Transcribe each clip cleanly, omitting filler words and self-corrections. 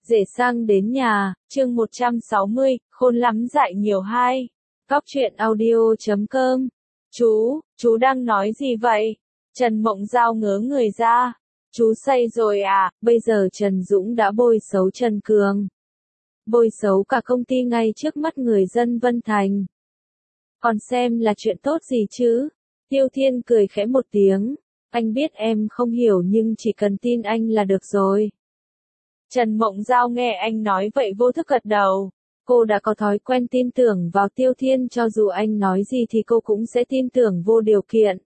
Rể sang đến nhà, chương 160, khôn lắm dại nhiều hai. Góc truyện audio.com. Chú đang nói gì vậy? Trần Mộng Giao ngớ người ra. Chú say rồi à, bây giờ Trần Dũng đã bôi xấu Trần Cường. Bôi xấu cả công ty ngay trước mắt người dân Vân Thành. Còn xem là chuyện tốt gì chứ? Tiêu Thiên cười khẽ một tiếng. Anh biết em không hiểu nhưng chỉ cần tin anh là được rồi. Trần Mộng Giao nghe anh nói vậy vô thức gật đầu. Cô đã có thói quen tin tưởng vào Tiêu Thiên, cho dù anh nói gì thì cô cũng sẽ tin tưởng vô điều kiện.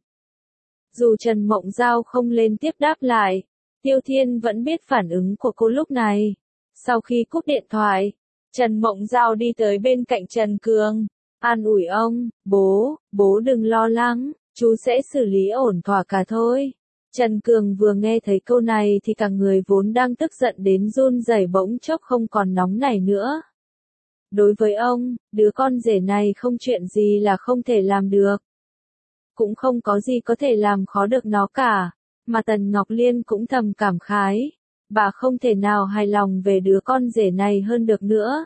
Dù Trần Mộng Giao không lên tiếp đáp lại, Tiêu Thiên vẫn biết phản ứng của cô lúc này. Sau khi cúp điện thoại, Trần Mộng Giao đi tới bên cạnh Trần Cường, an ủi ông, bố đừng lo lắng, chú sẽ xử lý ổn thỏa cả thôi. Trần Cường vừa nghe thấy câu này thì cả người vốn đang tức giận đến run rẩy bỗng chốc không còn nóng nảy nữa. Đối với ông, đứa con rể này không chuyện gì là không thể làm được. Cũng không có gì có thể làm khó được nó cả, mà Tần Ngọc Liên cũng thầm cảm khái. Bà không thể nào hài lòng về đứa con rể này hơn được nữa.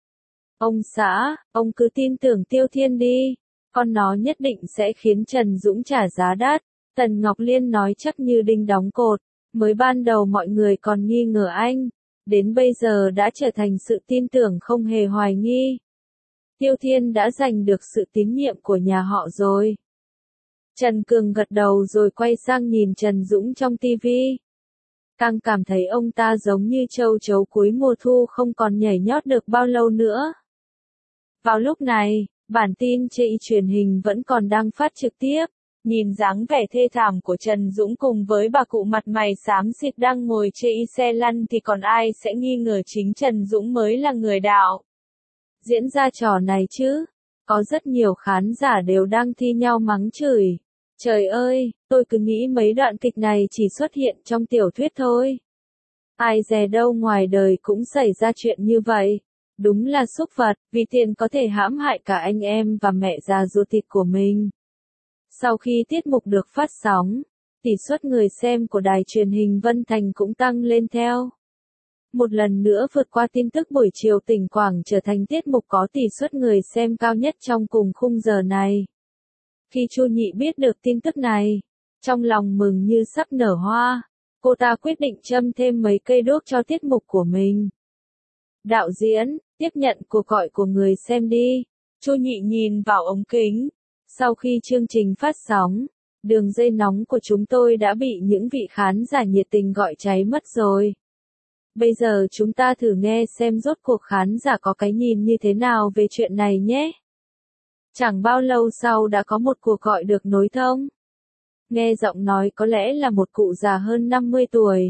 Ông xã, ông cứ tin tưởng Tiêu Thiên đi, con nó nhất định sẽ khiến Trần Dũng trả giá đắt. Tần Ngọc Liên nói chắc như đinh đóng cột, mới ban đầu mọi người còn nghi ngờ anh, đến bây giờ đã trở thành sự tin tưởng không hề hoài nghi. Tiêu Thiên đã giành được sự tín nhiệm của nhà họ rồi. Trần Cường gật đầu rồi quay sang nhìn Trần Dũng trong tivi. Càng cảm thấy ông ta giống như châu chấu cuối mùa thu không còn nhảy nhót được bao lâu nữa. Vào lúc này, bản tin trên truyền hình vẫn còn đang phát trực tiếp. Nhìn dáng vẻ thê thảm của Trần Dũng cùng với bà cụ mặt mày xám xịt đang ngồi trên xe lăn thì còn ai sẽ nghi ngờ chính Trần Dũng mới là người đạo diễn ra trò này chứ. Có rất nhiều khán giả đều đang thi nhau mắng chửi. Trời ơi, tôi cứ nghĩ mấy đoạn kịch này chỉ xuất hiện trong tiểu thuyết thôi. Ai dè đâu ngoài đời cũng xảy ra chuyện như vậy. Đúng là súc vật, vì tiền có thể hãm hại cả anh em và mẹ già ruột thịt của mình. Sau khi tiết mục được phát sóng, tỷ suất người xem của đài truyền hình Vân Thành cũng tăng lên theo. Một lần nữa vượt qua tin tức buổi chiều tỉnh Quảng trở thành tiết mục có tỷ suất người xem cao nhất trong cùng khung giờ này. Khi Chu Nhị biết được tin tức này, trong lòng mừng như sắp nở hoa, cô ta quyết định châm thêm mấy cây đuốc cho tiết mục của mình. Đạo diễn, tiếp nhận cuộc gọi của người xem đi. Chu Nhị nhìn vào ống kính. Sau khi chương trình phát sóng, đường dây nóng của chúng tôi đã bị những vị khán giả nhiệt tình gọi cháy mất rồi. Bây giờ chúng ta thử nghe xem rốt cuộc khán giả có cái nhìn như thế nào về chuyện này nhé. Chẳng bao lâu sau đã có một cuộc gọi được nối thông. Nghe giọng nói có lẽ là một cụ già hơn 50 tuổi.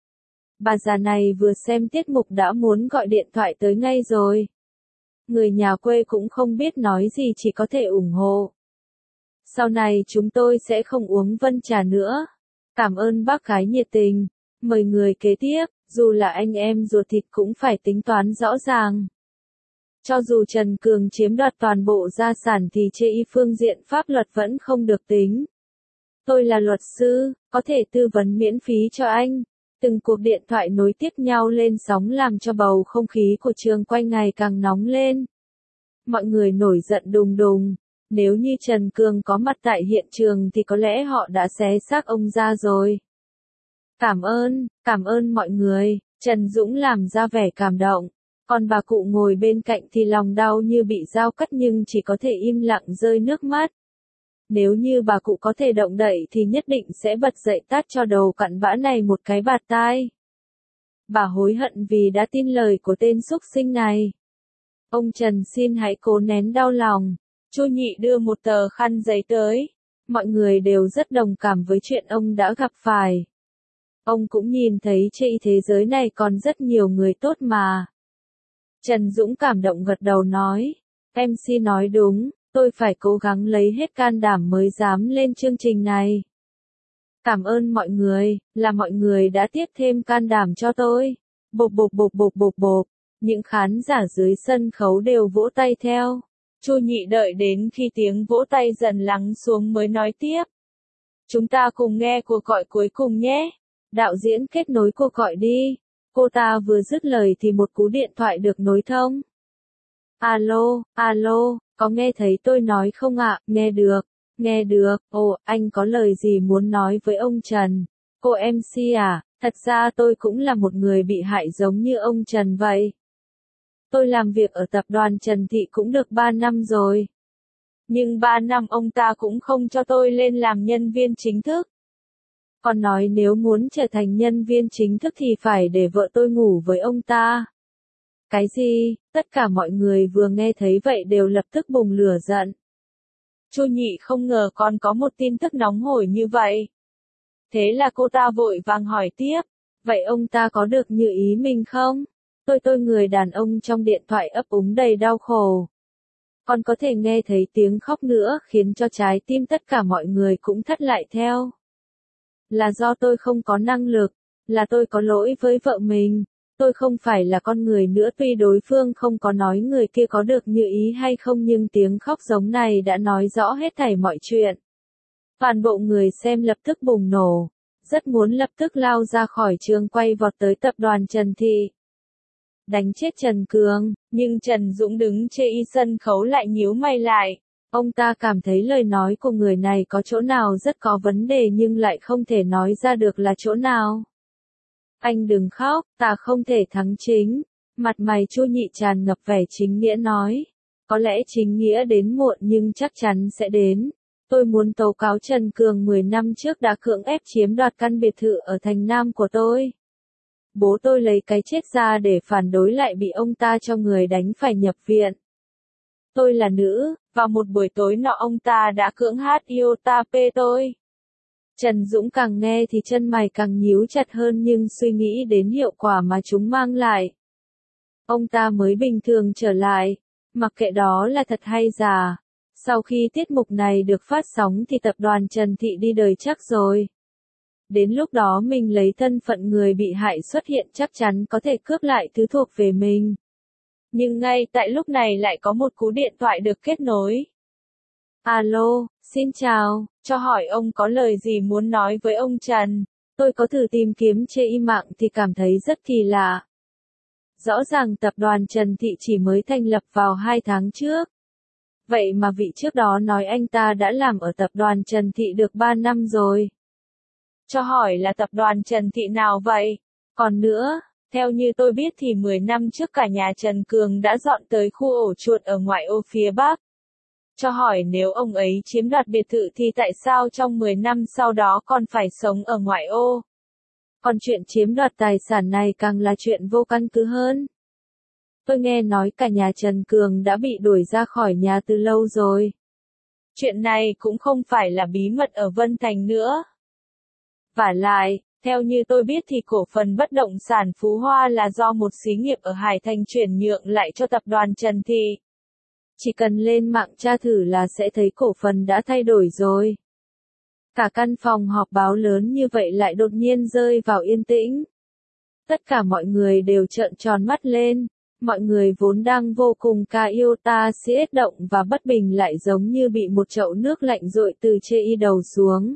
Bà già này vừa xem tiết mục đã muốn gọi điện thoại tới ngay rồi. Người nhà quê cũng không biết nói gì, chỉ có thể ủng hộ. Sau này chúng tôi sẽ không uống Vân trà nữa. Cảm ơn bác gái nhiệt tình. Mời người kế tiếp, dù là anh em ruột thịt cũng phải tính toán rõ ràng. Cho dù Trần Cường chiếm đoạt toàn bộ gia sản thì trên phương diện pháp luật vẫn không được tính. Tôi là luật sư, có thể tư vấn miễn phí cho anh. Từng cuộc điện thoại nối tiếp nhau lên sóng làm cho bầu không khí của trường quay ngày càng nóng lên. Mọi người nổi giận đùng đùng. Nếu như Trần Cường có mặt tại hiện trường thì có lẽ họ đã xé xác ông ra rồi. Cảm ơn mọi người, Trần Dũng làm ra vẻ cảm động. Còn bà cụ ngồi bên cạnh thì lòng đau như bị dao cắt nhưng chỉ có thể im lặng rơi nước mắt. Nếu như bà cụ có thể động đậy thì nhất định sẽ bật dậy tát cho đầu cặn bã này một cái bạt tai. Bà hối hận vì đã tin lời của tên súc sinh này. Ông Trần xin hãy cố nén đau lòng. Chu Nhị đưa một tờ khăn giấy tới. Mọi người đều rất đồng cảm với chuyện ông đã gặp phải. Ông cũng nhìn thấy trên thế giới này còn rất nhiều người tốt mà. Trần Dũng cảm động gật đầu nói. MC nói đúng, tôi phải cố gắng lấy hết can đảm mới dám lên chương trình này. Cảm ơn mọi người, là mọi người đã tiếp thêm can đảm cho tôi. Bộp bộp bộp bộp bộp bộp. Những khán giả dưới sân khấu đều vỗ tay theo. Chu Nhị đợi đến khi tiếng vỗ tay dần lắng xuống mới nói tiếp. Chúng ta cùng nghe cuộc gọi cuối cùng nhé. Đạo diễn kết nối cuộc gọi đi. Cô ta vừa dứt lời thì một cú điện thoại được nối thông. Alo, alo, có nghe thấy tôi nói không ạ? Nghe được, ồ, anh có lời gì muốn nói với ông Trần? Cô MC à, thật ra tôi cũng là một người bị hại giống như ông Trần vậy. Tôi làm việc ở tập đoàn Trần Thị cũng được 3 năm rồi. Nhưng 3 năm ông ta cũng không cho tôi lên làm nhân viên chính thức. Còn nói nếu muốn trở thành nhân viên chính thức thì phải để vợ tôi ngủ với ông ta. Cái gì? Tất cả mọi người vừa nghe thấy vậy đều lập tức bùng lửa giận. Chu Nhị không ngờ còn có một tin tức nóng hổi như vậy. Thế là cô ta vội vàng hỏi tiếp, vậy ông ta có được như ý mình không? Tôi người đàn ông trong điện thoại ấp úng đầy đau khổ. Còn có thể nghe thấy tiếng khóc nữa khiến cho trái tim tất cả mọi người cũng thắt lại theo. Là do tôi không có năng lực, là tôi có lỗi với vợ mình. Tôi không phải là con người nữa, tuy đối phương không có nói người kia có được như ý hay không nhưng tiếng khóc giống này đã nói rõ hết thảy mọi chuyện. Toàn bộ người xem lập tức bùng nổ, rất muốn lập tức lao ra khỏi trường quay vọt tới tập đoàn Trần Thị. Đánh chết Trần Cường, nhưng Trần Dũng đứng chê y sân khấu lại nhíu mày lại. Ông ta cảm thấy lời nói của người này có chỗ nào rất có vấn đề nhưng lại không thể nói ra được là chỗ nào. Anh đừng khóc, ta không thể thắng chính. Mặt mày Chu Nhị tràn ngập vẻ chính nghĩa nói. Có lẽ chính nghĩa đến muộn nhưng chắc chắn sẽ đến. Tôi muốn tố cáo Trần Cường 10 năm trước đã cưỡng ép chiếm đoạt căn biệt thự ở thành Nam của tôi. Bố tôi lấy cái chết ra để phản đối lại bị ông ta cho người đánh phải nhập viện. Tôi là nữ, vào một buổi tối nọ ông ta đã cưỡng hát Iotapé tôi. Trần Dũng càng nghe thì chân mày càng nhíu chặt hơn nhưng suy nghĩ đến hiệu quả mà chúng mang lại. Ông ta mới bình thường trở lại, mặc kệ đó là thật hay giả. Sau khi tiết mục này được phát sóng thì tập đoàn Trần Thị đi đời chắc rồi. Đến lúc đó mình lấy thân phận người bị hại xuất hiện chắc chắn có thể cướp lại thứ thuộc về mình. Nhưng ngay tại lúc này lại có một cú điện thoại được kết nối. Alo, xin chào, cho hỏi ông có lời gì muốn nói với ông Trần? Tôi có thử tìm kiếm trên mạng thì cảm thấy rất kỳ lạ. Rõ ràng tập đoàn Trần Thị chỉ mới thành lập vào 2 tháng trước. Vậy mà vị trước đó nói anh ta đã làm ở tập đoàn Trần Thị được 3 năm rồi. Cho hỏi là tập đoàn Trần Thị nào vậy? Còn nữa, theo như tôi biết thì 10 năm trước cả nhà Trần Cường đã dọn tới khu ổ chuột ở ngoại ô phía Bắc. Cho hỏi nếu ông ấy chiếm đoạt biệt thự thì tại sao trong 10 năm sau đó còn phải sống ở ngoại ô? Còn chuyện chiếm đoạt tài sản này càng là chuyện vô căn cứ hơn. Tôi nghe nói cả nhà Trần Cường đã bị đuổi ra khỏi nhà từ lâu rồi. Chuyện này cũng không phải là bí mật ở Vân Thành nữa. Vả lại, theo như tôi biết thì cổ phần bất động sản Phú Hoa là do một xí nghiệp ở Hải Thành chuyển nhượng lại cho tập đoàn Trần Thị. Chỉ cần lên mạng tra thử là sẽ thấy cổ phần đã thay đổi rồi. Cả căn phòng họp báo lớn như vậy lại đột nhiên rơi vào yên tĩnh. Tất cả mọi người đều trợn tròn mắt lên. Mọi người vốn đang vô cùng siết động và bất bình lại giống như bị một chậu nước lạnh dội từ trên đầu xuống.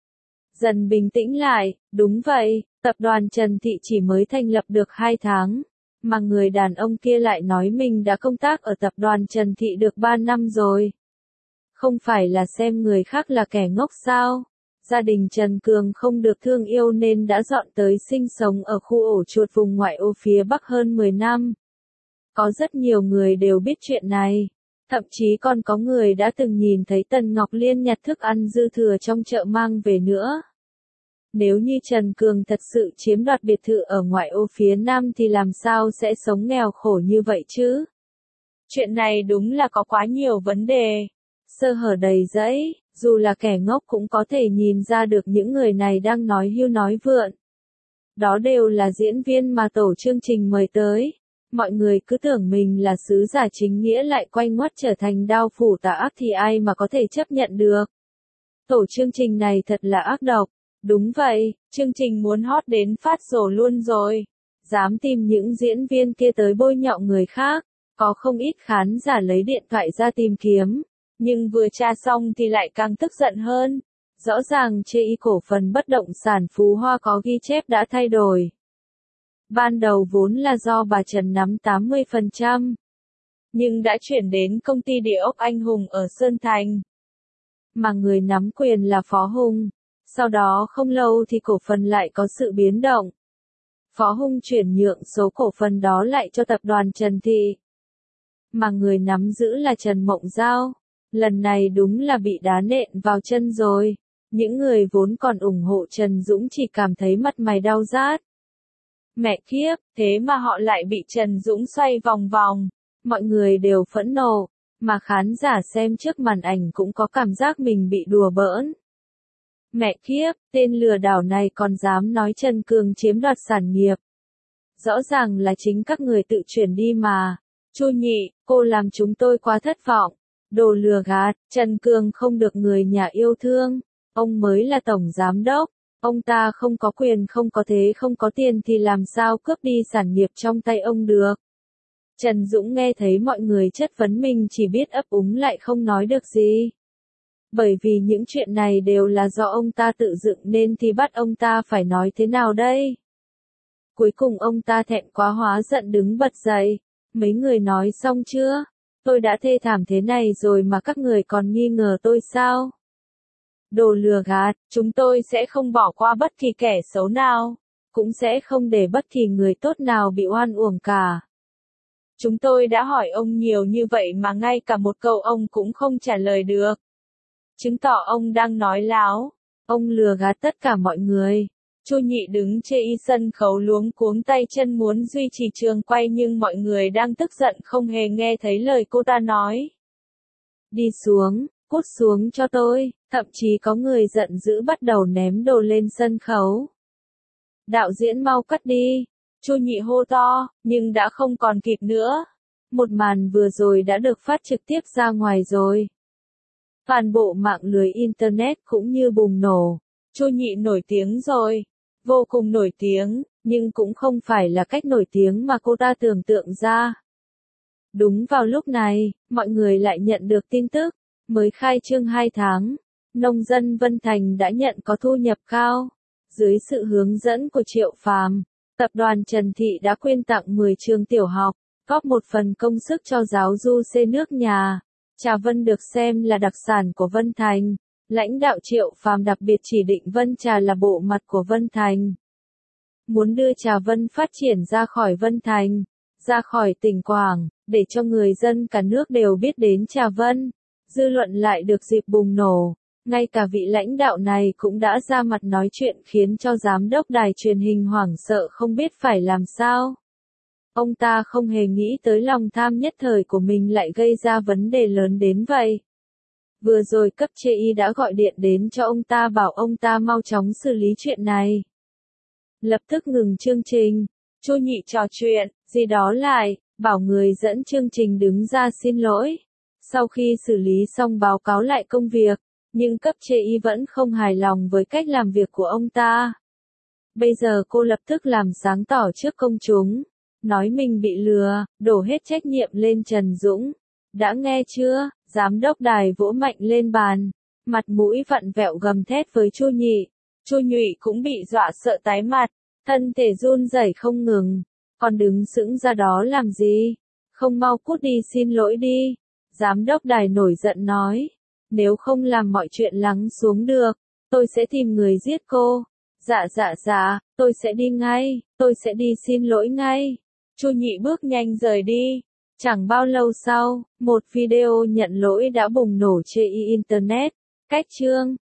Dần bình tĩnh lại, đúng vậy, tập đoàn Trần Thị chỉ mới thành lập được 2 tháng, mà người đàn ông kia lại nói mình đã công tác ở tập đoàn Trần Thị được 3 năm rồi. Không phải là xem người khác là kẻ ngốc sao? Gia đình Trần Cường không được thương yêu nên đã dọn tới sinh sống ở khu ổ chuột vùng ngoại ô phía Bắc hơn 10 năm. Có rất nhiều người đều biết chuyện này. Thậm chí còn có người đã từng nhìn thấy Tần Ngọc Liên nhặt thức ăn dư thừa trong chợ mang về nữa. Nếu như Trần Cường thật sự chiếm đoạt biệt thự ở ngoại ô phía Nam thì làm sao sẽ sống nghèo khổ như vậy chứ? Chuyện này đúng là có quá nhiều vấn đề. Sơ hở đầy rẫy, dù là kẻ ngốc cũng có thể nhìn ra được những người này đang nói hưu nói vượn. Đó đều là diễn viên mà tổ chương trình mời tới. Mọi người cứ tưởng mình là sứ giả chính nghĩa lại quay ngoắt trở thành đao phủ tà ác thì ai mà có thể chấp nhận được. Tổ chương trình này thật là ác độc. Đúng vậy, chương trình muốn hot đến phát rồ luôn rồi. Dám tìm những diễn viên kia tới bôi nhọ người khác. Có không ít khán giả lấy điện thoại ra tìm kiếm. Nhưng vừa tra xong thì lại càng tức giận hơn. Rõ ràng chê cổ phần bất động sản Phú Hoa có ghi chép đã thay đổi. Ban đầu vốn là do bà Trần nắm 80%, nhưng đã chuyển đến công ty địa ốc Anh Hùng ở Sơn Thành. Mà người nắm quyền là Phó Hùng. Sau đó không lâu thì cổ phần lại có sự biến động. Phó Hùng chuyển nhượng số cổ phần đó lại cho tập đoàn Trần Thị. Mà người nắm giữ là Trần Mộng Giao. Lần này đúng là bị đá nện vào chân rồi. Những người vốn còn ủng hộ Trần Dũng chỉ cảm thấy mặt mày đau rát. Mẹ kiếp, thế mà họ lại bị Trần Dũng xoay vòng vòng. Mọi người đều phẫn nộ, mà khán giả xem trước màn ảnh cũng có cảm giác mình bị đùa bỡn. Mẹ kiếp, tên lừa đảo này còn dám nói Trần Cường chiếm đoạt sản nghiệp. Rõ ràng là chính các người tự chuyển đi mà. Chu Nhị, cô làm chúng tôi quá thất vọng. Đồ lừa gạt, Trần Cường không được người nhà yêu thương. Ông mới là tổng giám đốc. Ông ta không có quyền, không có thế, không có tiền thì làm sao cướp đi sản nghiệp trong tay ông được. Trần Dũng nghe thấy mọi người chất vấn mình chỉ biết ấp úng lại không nói được gì. Bởi vì những chuyện này đều là do ông ta tự dựng nên thì bắt ông ta phải nói thế nào đây? Cuối cùng ông ta thẹn quá hóa giận đứng bật dậy. Mấy người nói xong chưa? Tôi đã thê thảm thế này rồi mà các người còn nghi ngờ tôi sao? Đồ lừa gạt, chúng tôi sẽ không bỏ qua bất kỳ kẻ xấu nào. Cũng sẽ không để bất kỳ người tốt nào bị oan uổng cả. Chúng tôi đã hỏi ông nhiều như vậy mà ngay cả một câu ông cũng không trả lời được. Chứng tỏ ông đang nói láo. Ông lừa gạt tất cả mọi người. Chu Nhị đứng chê y sân khấu luống cuống tay chân muốn duy trì trường quay nhưng mọi người đang tức giận không hề nghe thấy lời cô ta nói. Đi xuống, cút xuống cho tôi, thậm chí có người giận dữ bắt đầu ném đồ lên sân khấu. Đạo diễn mau cắt đi. Chu Nhị hô to, nhưng đã không còn kịp nữa. Một màn vừa rồi đã được phát trực tiếp ra ngoài rồi. Toàn bộ mạng lưới Internet cũng như bùng nổ. Chu Nhị nổi tiếng rồi. Vô cùng nổi tiếng, nhưng cũng không phải là cách nổi tiếng mà cô ta tưởng tượng ra. Đúng vào lúc này, mọi người lại nhận được tin tức. Mới khai trương 2 tháng, nông dân Vân Thành đã nhận có thu nhập cao. Dưới sự hướng dẫn của Triệu Phàm, tập đoàn Trần Thị đã quyên tặng 10 trường tiểu học, góp một phần công sức cho giáo du xây nước nhà. Trà Vân được xem là đặc sản của Vân Thành. Lãnh đạo Triệu Phàm đặc biệt chỉ định Vân Trà là bộ mặt của Vân Thành. Muốn đưa Trà Vân phát triển ra khỏi Vân Thành, ra khỏi tỉnh Quảng, để cho người dân cả nước đều biết đến Trà Vân. Dư luận lại được dịp bùng nổ. Ngay cả vị lãnh đạo này cũng đã ra mặt nói chuyện khiến cho giám đốc đài truyền hình hoảng sợ không biết phải làm sao. Ông ta không hề nghĩ tới lòng tham nhất thời của mình lại gây ra vấn đề lớn đến vậy. Vừa rồi cấp trên y đã gọi điện đến cho ông ta bảo ông ta mau chóng xử lý chuyện này. Lập tức ngừng chương trình. Chu Nhị trò chuyện, gì đó lại, bảo người dẫn chương trình đứng ra xin lỗi. Sau khi xử lý xong báo cáo lại công việc, nhưng cấp trên y vẫn không hài lòng với cách làm việc của ông ta. Bây giờ cô lập tức làm sáng tỏ trước công chúng, nói mình bị lừa, đổ hết trách nhiệm lên Trần Dũng. Đã nghe chưa? Giám đốc đài vỗ mạnh lên bàn, mặt mũi vặn vẹo gầm thét với Chu Nhị. Chu Nhị cũng bị dọa sợ tái mặt, thân thể run rẩy không ngừng. Còn đứng sững ra đó làm gì? Không mau cút đi xin lỗi đi. Giám đốc đài nổi giận nói, nếu không làm mọi chuyện lắng xuống được, tôi sẽ tìm người giết cô. Dạ, tôi sẽ đi ngay, tôi sẽ đi xin lỗi ngay. Chu Nhị bước nhanh rời đi. Chẳng bao lâu sau, một video nhận lỗi đã bùng nổ trên Internet. Cách chương